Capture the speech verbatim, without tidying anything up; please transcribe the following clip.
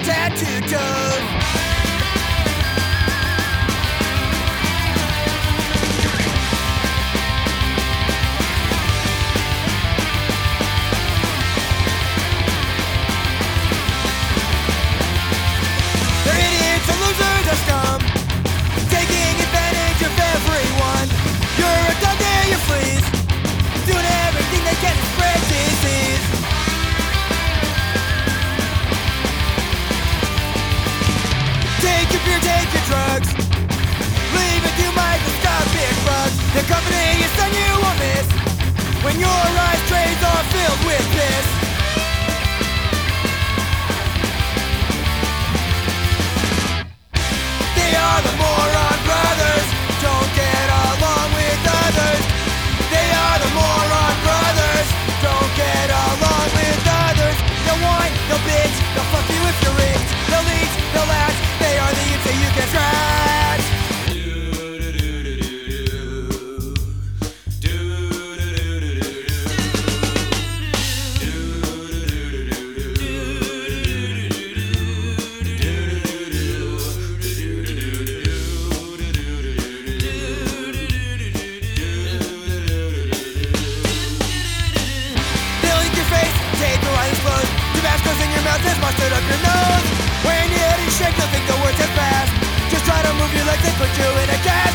tattooed toes. They're idiots and losers are scum, taking advantage of everyone. You're a dog, they're your fleas, doing everything they can to spread disease. Take your beer, take your drugs, leave it to microscopic bugs. The company is done, you won't miss when your eyes trays are filled with piss. They are the moron brothers, don't get along with others. They are the moron brothers, don't get along with others. They'll whine, they'll bitch, they'll fuck you if you're rich. They'll leech, they'll lash, they are the imps that you can scratch. Take your eyes closed, Tabasco's in your mouth, there's mustard up your nose. When you hit and shake, they'll think the words have passed. Just try to move your legs, they put you in a cast.